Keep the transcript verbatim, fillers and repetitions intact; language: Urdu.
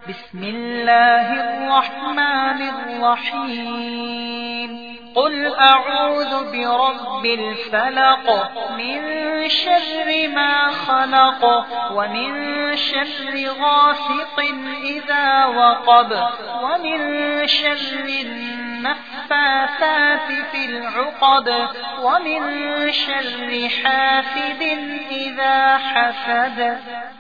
بسم الله الرحمن الرحيم قل أعوذ برب الفلق من شر ما خلق ومن شر غاسق إذا وقب ومن شر النفاثات في العقد ومن شر حاسد إذا حسد.